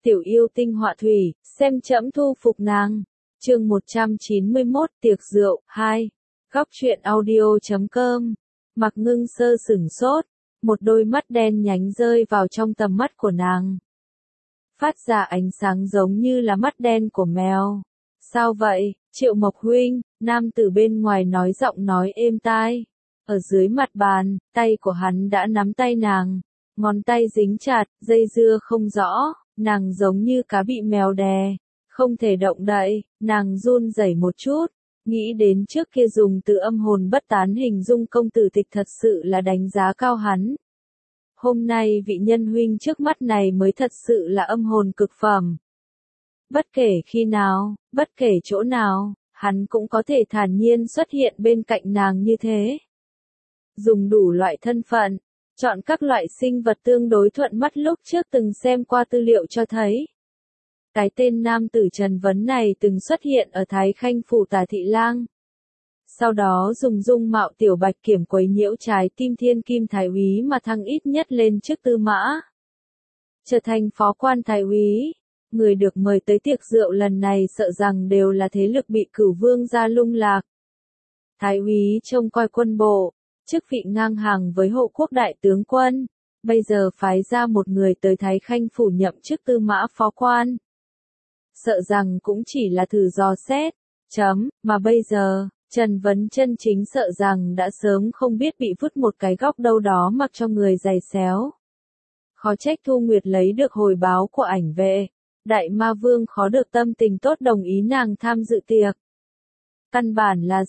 tiểu yêu tinh họa thủy, xem trẫm thu phục nàng. Chương 191 tiệc rượu 2. Góc truyện audio.com. Mạc Ngưng Sơ sửng sốt, một đôi mắt đen nhánh rơi vào trong tầm mắt của nàng. Phát ra ánh sáng giống như là mắt đen của mèo. Sao vậy, Triệu Mộc huynh? Nam tử bên ngoài nói giọng nói êm tai. Ở dưới mặt bàn, tay của hắn đã nắm tay nàng. Ngón tay dính chặt, dây dưa không rõ, nàng giống như cá bị mèo đè. Không thể động đậy, nàng run rẩy một chút. Nghĩ đến trước kia dùng từ âm hồn bất tán hình dung công tử Tịch thật sự là đánh giá cao hắn. Hôm nay vị nhân huynh trước mắt này mới thật sự là âm hồn cực phẩm. Bất kể khi nào, bất kể chỗ nào, hắn cũng có thể thản nhiên xuất hiện bên cạnh nàng như thế. Dùng đủ loại thân phận, chọn các loại sinh vật tương đối thuận mắt lúc trước từng xem qua tư liệu cho thấy. Cái tên nam tử Trần Vấn này từng xuất hiện ở Thái Khanh phủ Tả Thị Lang. Sau đó dùng dung mạo tiểu bạch kiểm quấy nhiễu trái tim thiên kim thái úy mà thăng ít nhất lên chức tư mã. Trở thành phó quan thái úy, người được mời tới tiệc rượu lần này sợ rằng đều là thế lực bị Cửu Vương gia lung lạc. Thái úy trông coi quân bộ, chức vị ngang hàng với hộ quốc đại tướng quân, bây giờ phái ra một người tới Thái Khanh phủ nhậm chức tư mã phó quan. Sợ rằng cũng chỉ là thử dò xét, mà bây giờ, Trần Vấn chân chính sợ rằng đã sớm không biết bị vứt một cái góc đâu đó mặc cho người giày xéo. Khó trách Thu Nguyệt lấy được hồi báo của ảnh vệ, Đại Ma Vương khó được tâm tình tốt đồng ý nàng tham dự tiệc. Căn bản là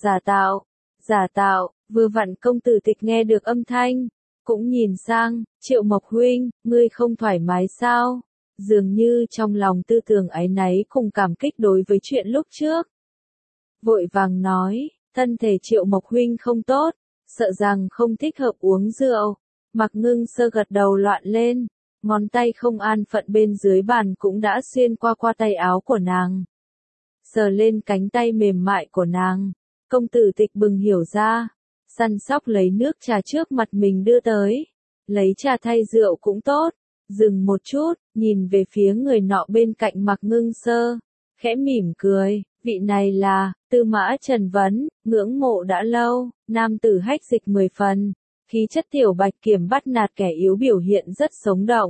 giả tạo, vừa vặn công tử Tịch nghe được âm thanh, cũng nhìn sang, Triệu Mộc huynh, ngươi không thoải mái sao? Dường như trong lòng tư tưởng áy náy cùng cảm kích đối với chuyện lúc trước. Vội vàng nói, thân thể Triệu Mộc huynh không tốt, sợ rằng không thích hợp uống rượu. Mạc Ngưng Sơ gật đầu loạn lên, ngón tay không an phận bên dưới bàn cũng đã xuyên qua tay áo của nàng. Sờ lên cánh tay mềm mại của nàng, công tử Tịch bừng hiểu ra, săn sóc lấy nước trà trước mặt mình đưa tới. Lấy trà thay rượu cũng tốt. Dừng một chút, nhìn về phía người nọ bên cạnh Mạc Ngưng Sơ, khẽ mỉm cười, vị này là, tư mã Trần Vấn, ngưỡng mộ đã lâu, nam tử hách dịch 10 phần, khí chất tiểu bạch kiểm bắt nạt kẻ yếu biểu hiện rất sống động.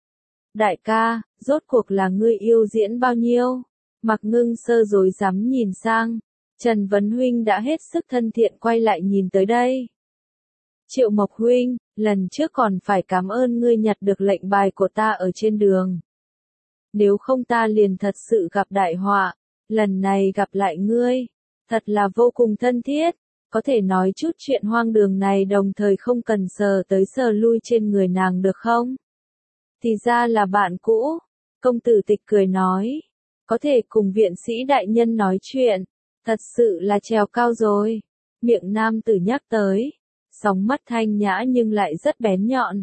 Đại ca, rốt cuộc là ngươi yêu diễn bao nhiêu? Mạc Ngưng Sơ rối rắm nhìn sang, Trần Vấn huynh đã hết sức thân thiện quay lại nhìn tới đây. Triệu Mộc huynh, lần trước còn phải cảm ơn ngươi nhặt được lệnh bài của ta ở trên đường. Nếu không ta liền thật sự gặp đại họa, lần này gặp lại ngươi, thật là vô cùng thân thiết, có thể nói chút chuyện hoang đường này đồng thời không cần sờ tới sờ lui trên người nàng được không? Thì ra là bạn cũ, công tử Tịch cười nói, có thể cùng viện sĩ đại nhân nói chuyện, thật sự là trèo cao rồi. Miệng nam tử nhắc tới. Sóng mắt thanh nhã nhưng lại rất bén nhọn.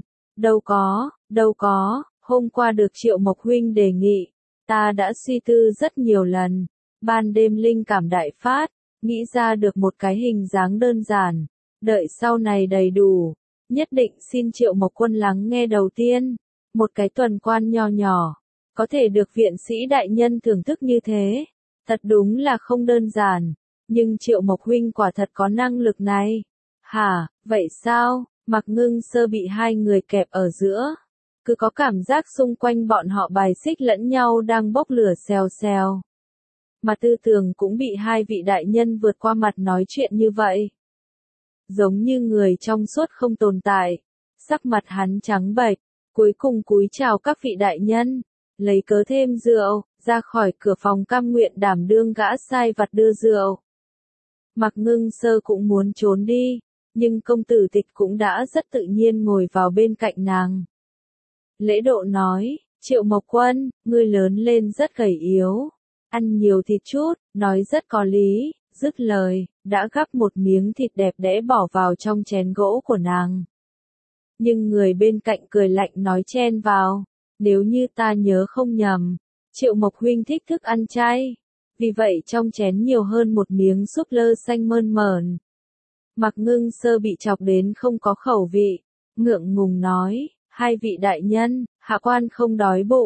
Đâu có, hôm qua được Triệu Mộc huynh đề nghị, ta đã suy tư rất nhiều lần, ban đêm linh cảm đại phát, nghĩ ra được một cái hình dáng đơn giản, đợi sau này đầy đủ, nhất định xin Triệu Mộc quân lắng nghe đầu tiên, một cái tuần quan nho nhỏ, có thể được viện sĩ đại nhân thưởng thức như thế, thật đúng là không đơn giản, nhưng Triệu Mộc huynh quả thật có năng lực này. Hả, vậy sao? Mạc Ngưng Sơ bị hai người kẹp ở giữa. Cứ có cảm giác xung quanh bọn họ bài xích lẫn nhau đang bốc lửa xèo xèo. Mà tư tưởng cũng bị hai vị đại nhân vượt qua mặt nói chuyện như vậy. Giống như người trong suốt không tồn tại. Sắc mặt hắn trắng bệch, cuối cùng cúi chào các vị đại nhân. Lấy cớ thêm rượu, ra khỏi cửa phòng cam nguyện đảm đương gã sai vặt đưa rượu. Mạc Ngưng Sơ cũng muốn trốn đi. Nhưng công tử Tịch cũng đã rất tự nhiên ngồi vào bên cạnh nàng. Lễ độ nói, Triệu Mộc quân, ngươi lớn lên rất gầy yếu, ăn nhiều thịt chút, nói rất có lý, dứt lời, đã gắp một miếng thịt đẹp đẽ bỏ vào trong chén gỗ của nàng. Nhưng người bên cạnh cười lạnh nói chen vào, nếu như ta nhớ không nhầm, Triệu Mộc huynh thích thức ăn chay, vì vậy trong chén nhiều hơn một miếng súp lơ xanh mơn mởn. Mạc Ngưng Sơ bị chọc đến không có khẩu vị, ngượng ngùng nói, hai vị đại nhân, hạ quan không đói bụng,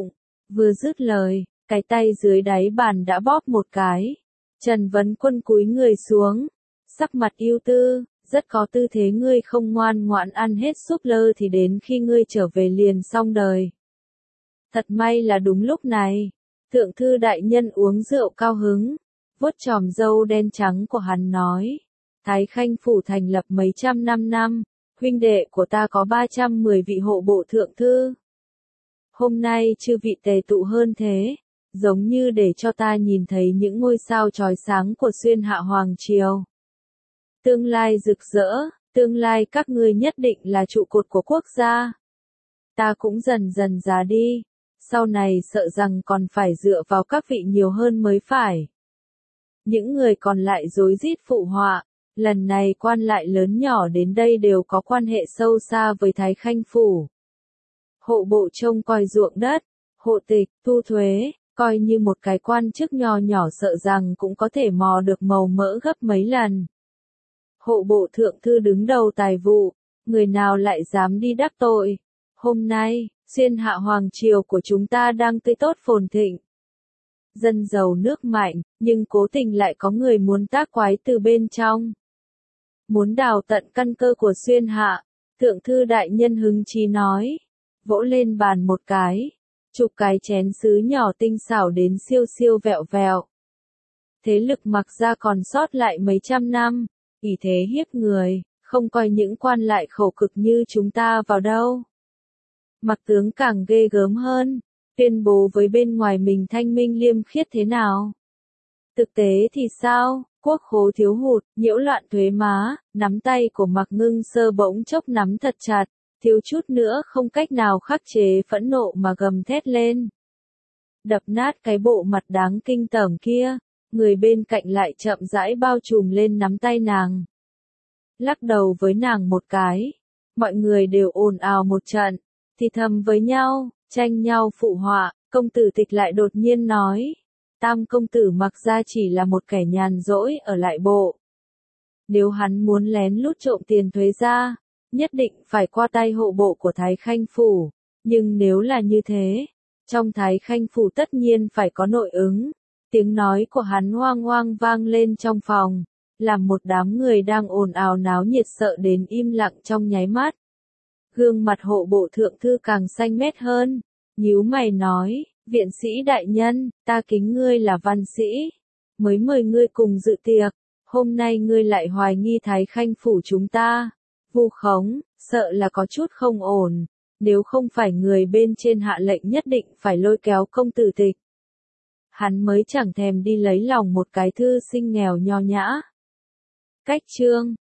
Vừa dứt lời, cái tay dưới đáy bàn đã bóp một cái. Trần Vấn Quân cúi người xuống, sắc mặt ưu tư, rất có tư thế ngươi không ngoan ngoãn ăn hết súp lơ thì đến khi ngươi trở về liền xong đời. Thật may là đúng lúc này, thượng thư đại nhân uống rượu cao hứng, vuốt chòm râu đen trắng của hắn nói, Thái Khanh phủ thành lập mấy trăm năm, huynh đệ của ta có 310 vị hộ bộ thượng thư. Hôm nay chư vị tề tụ hơn thế, giống như để cho ta nhìn thấy những ngôi sao chói sáng của xuyên hạ hoàng triều. Tương lai rực rỡ, tương lai các ngươi nhất định là trụ cột của quốc gia. Ta cũng dần dần già đi, sau này sợ rằng còn phải dựa vào các vị nhiều hơn mới phải. Những người còn lại rối rít phụ họa, lần này quan lại lớn nhỏ đến đây đều có quan hệ sâu xa với Thái Khanh phủ. Hộ bộ trông coi ruộng đất, hộ tịch, thu thuế, coi như một cái quan chức nho nhỏ sợ rằng cũng có thể mò được màu mỡ gấp mấy lần. Hộ bộ thượng thư đứng đầu tài vụ, người nào lại dám đi đắc tội. Hôm nay, xuyên hạ hoàng triều của chúng ta đang tươi tốt phồn thịnh. Dân giàu nước mạnh, nhưng cố tình lại có người muốn tác quái từ bên trong. Muốn đào tận căn cơ của xuyên hạ, thượng thư đại nhân hứng chí nói, vỗ lên bàn một cái, chụp cái chén sứ nhỏ tinh xảo đến siêu siêu vẹo vẹo. Thế lực mặc ra còn sót lại mấy trăm năm, ỷ thế hiếp người, không coi những quan lại khổ cực như chúng ta vào đâu. Mặc tướng càng ghê gớm hơn, tuyên bố với bên ngoài mình thanh minh liêm khiết thế nào. Thực tế thì sao, quốc khố thiếu hụt, nhiễu loạn thuế má, nắm tay của Mạc Ngưng Sơ bỗng chốc nắm thật chặt, thiếu chút nữa không cách nào khắc chế phẫn nộ mà gầm thét lên. Đập nát cái bộ mặt đáng kinh tởm kia, người bên cạnh lại chậm rãi bao trùm lên nắm tay nàng. Lắc đầu với nàng một cái, mọi người đều ồn ào một trận, thì thầm với nhau, tranh nhau phụ họa, công tử Tịch lại đột nhiên nói, Tam công tử Mặc ra chỉ là một kẻ nhàn rỗi ở lại bộ. Nếu hắn muốn lén lút trộm tiền thuế ra, nhất định phải qua tay hộ bộ của Thái Khanh phủ, nhưng nếu là như thế, trong Thái Khanh phủ tất nhiên phải có nội ứng. Tiếng nói của hắn hoang hoang vang lên trong phòng, làm một đám người đang ồn ào náo nhiệt sợ đến im lặng trong nháy mắt. Gương mặt hộ bộ thượng thư càng xanh mét hơn, nhíu mày nói, viện sĩ đại nhân, ta kính ngươi là văn sĩ, mới mời ngươi cùng dự tiệc, hôm nay ngươi lại hoài nghi Thái Khanh phủ chúng ta, vu khống, sợ là có chút không ổn, nếu không phải người bên trên hạ lệnh nhất định phải lôi kéo công tử Tịch. Hắn mới chẳng thèm đi lấy lòng một cái thư sinh nghèo nho nhã. Cách chương